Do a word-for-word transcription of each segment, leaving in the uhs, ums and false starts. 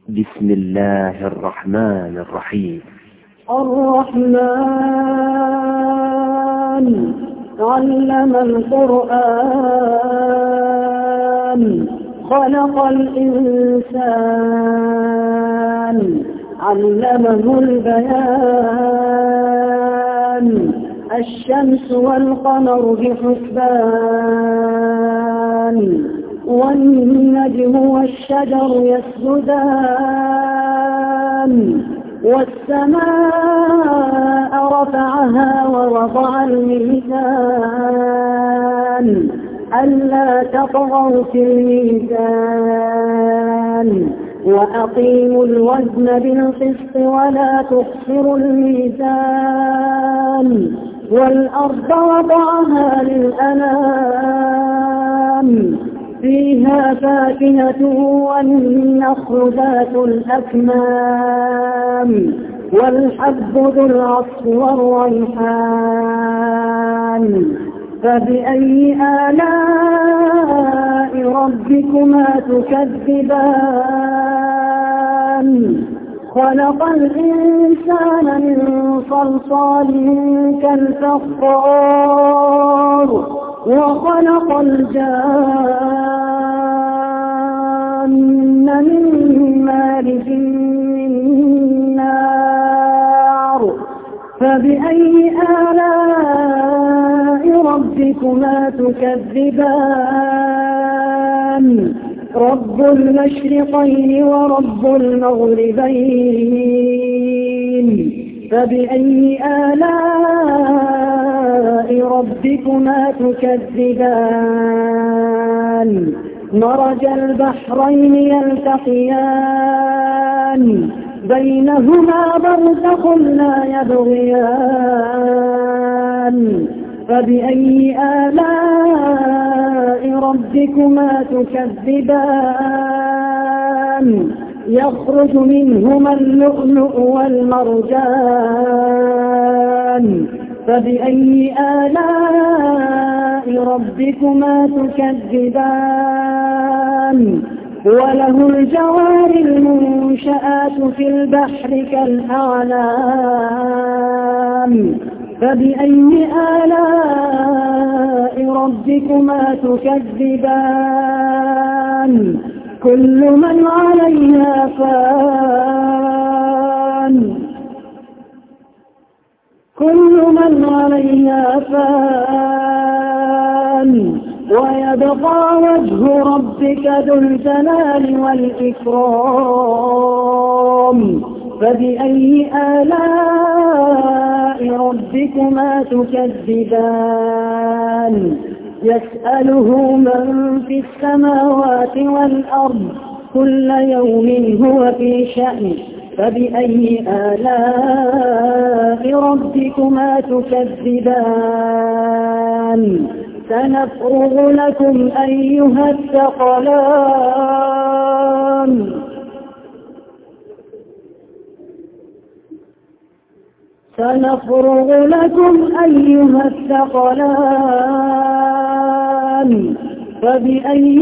بسم الله الرحمن الرحيم. الرحمن علم القرآن خلق الإنسان علمه البيان الشمس والقمر بحسبان والنجم والشجر يسجدان والسماء رفعها ووضع الميزان ألا تطغوا في الميزان وأقيموا الوزن بالقسط ولا تخسروا الميزان والأرض وضعها للأنام فيها فاكهة والنخل ذات الأكمام والحب ذو العصف والريحان فبأي آلاء ربكما تكذبان خلق الإنسان من صلصال كالفخار وخلق الجان من مارج من نار فبأي آلاء ربكما تكذبان رب المشرقين ورب المغربين فبأي آلاء ربكما تكذبان مرج البحرين يلتقيان بينهما برزخ لا يبغيان فبأي آلاء ربكما تكذبان يخرج منهما اللؤلؤ والمرجان فبأي آلاء ربكما تكذبان وله الجوار المنشآت في البحر كالأعلام فبأي آلاء ربكما تكذبان كل من عليها فان كل من عليها فان ويبقى وجه ربك ذو الجلال والإكرام فبأي آلاء ربكما تكذبان يسأله من في السماوات والأرض كل يوم هو في شأن فبأي آلاء ربكما تكذبان سنفرغ لكم أيها الثقلان سنفرغ لكم أيها الثقلان فبأي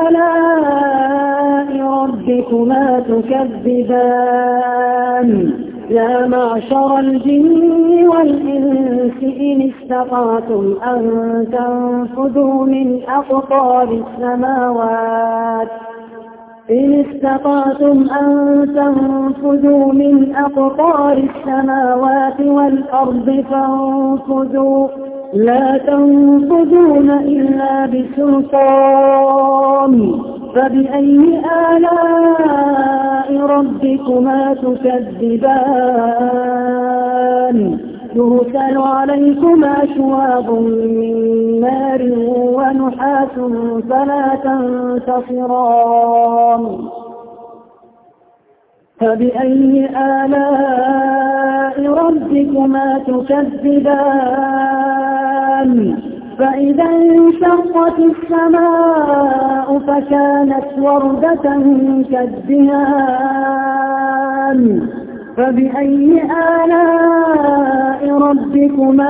آلاء ربكما تكذبان يا معشر الجن والإنس إن استطعتم أن تنفذوا من أقطار السماوات إن استطعتم أن تنفذوا من أقطار السماوات والأرض فانفذوا لا تنفذون إلا بسلطان فبأي آلاء ربكما تكذبان يرسل عليكما شواظ من نار ونحاس فلا تنتصران فبأي آلاء ربكما تكذبان فإذا انشقت السماء فكانت وردة كالدهان فبأي آلاء ربكما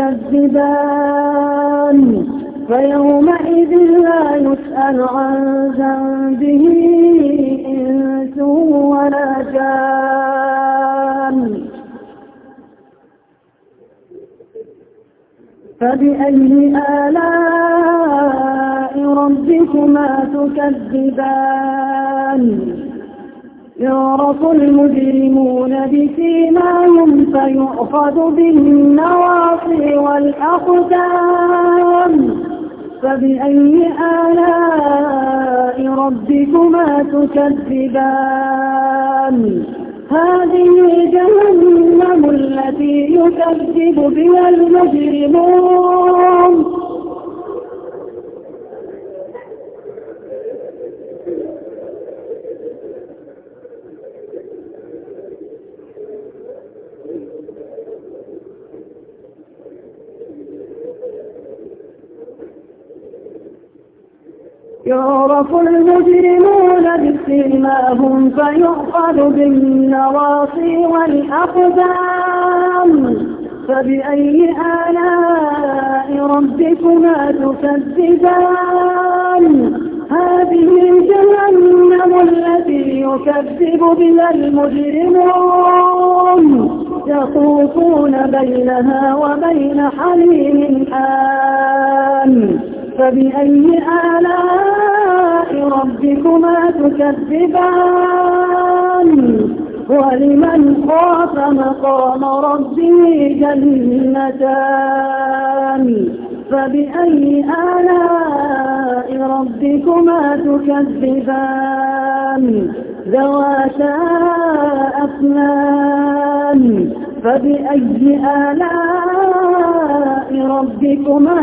تكذبان فيومئذ لا يسأل عن ذنبه إنس مكان فبأي آلاء ربكما تكذبان يعرف المجرمون بسيماهم فيؤخذ بالنواصي والأقدام فبأي آلاء ربكما تكذبان هذه جهنم التي يكذب بها المجرمون يعرف المجرمون بسيماهم فيؤخذ بالنواصي والأقدام فبأي آلاء ربكما تكذبان هذه جهنم التي يكذب بها المجرمون يطوفون بينها وبين حميم آن فبأي آلاء ربكما تكذبان ولمن خاف مقام ربه جنتان فبأي آلاء ربكما تكذبان ذواتا أفنان فبأي آلاء ربكما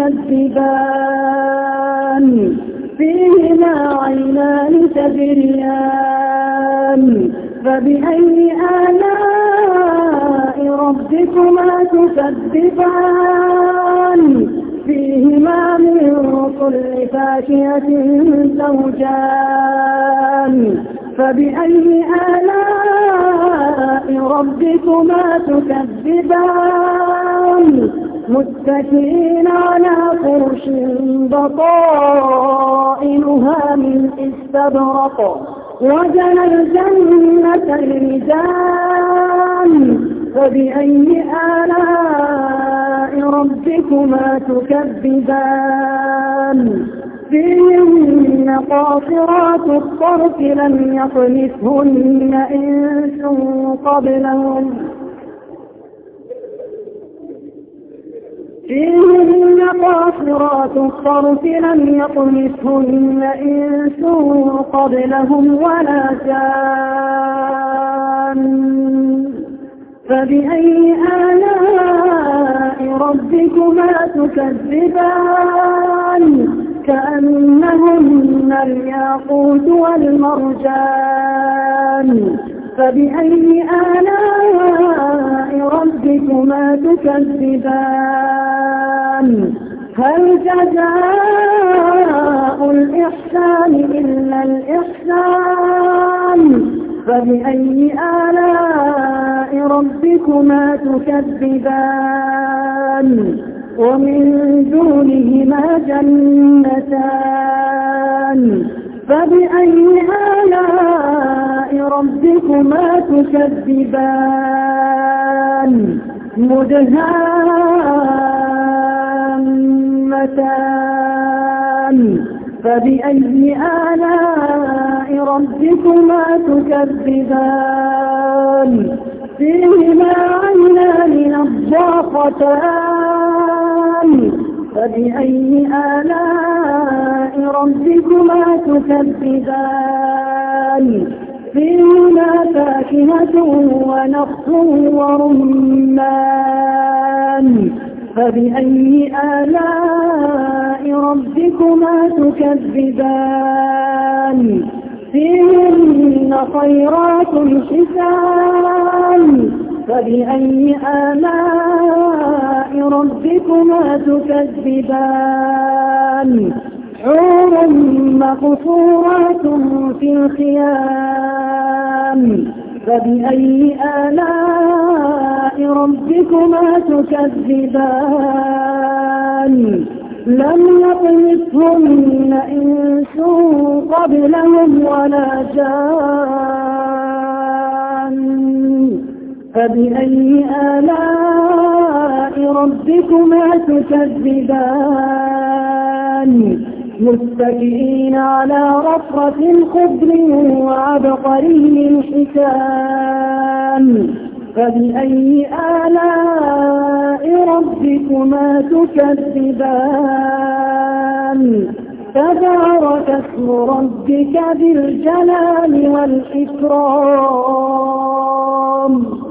تكذبان فيهما عينان تجريان فبأي آلاء ربكما تكذبان فيهما من كل فاكهة زوجان فبأي آلاء ربكما تكذبان متكئين على فرش بطائنها من استبرق وجنى الجنتين دان فبأي آلاء ربكما تكذبان فيهن قاصرات الطرف لم يطمثهن إنس قبلهم فيهن قاصرات الطرف لم يطمثهن إنس قبلهم ولا جان فبأي آلاء ربكما تكذبان كأنهن الياقوت والمرجان فبأي آلاء ربكما تكذبان هل جزاء الإحسان إلا الإحسان فبأي آلاء ربكما تكذبان ومن دونهما جنتان فبأي آلاء ربكما تكذبان مدهامتان فبأي آلاء ربكما تكذبان فيهما عينان نضاختان فبأي آلاء ربكما تكذبان فيهما فاكهة ونخل ورمان فبأي آلاء ربكما تكذبان فيهن خيرات حسان فبأي آلاء ربكما تكذبان حور مقصورات في الخيام فبأي آلاء ربكما تكذبان لم يطمثهن إنس قبلهم ولا جان فبأي آلاء ربكما تكذبان متكئين على رفرة خضر وعبقري حسان فبأي آلاء ربكما تكذبان تبارك اسم ربك ذي الجلال والإكرام.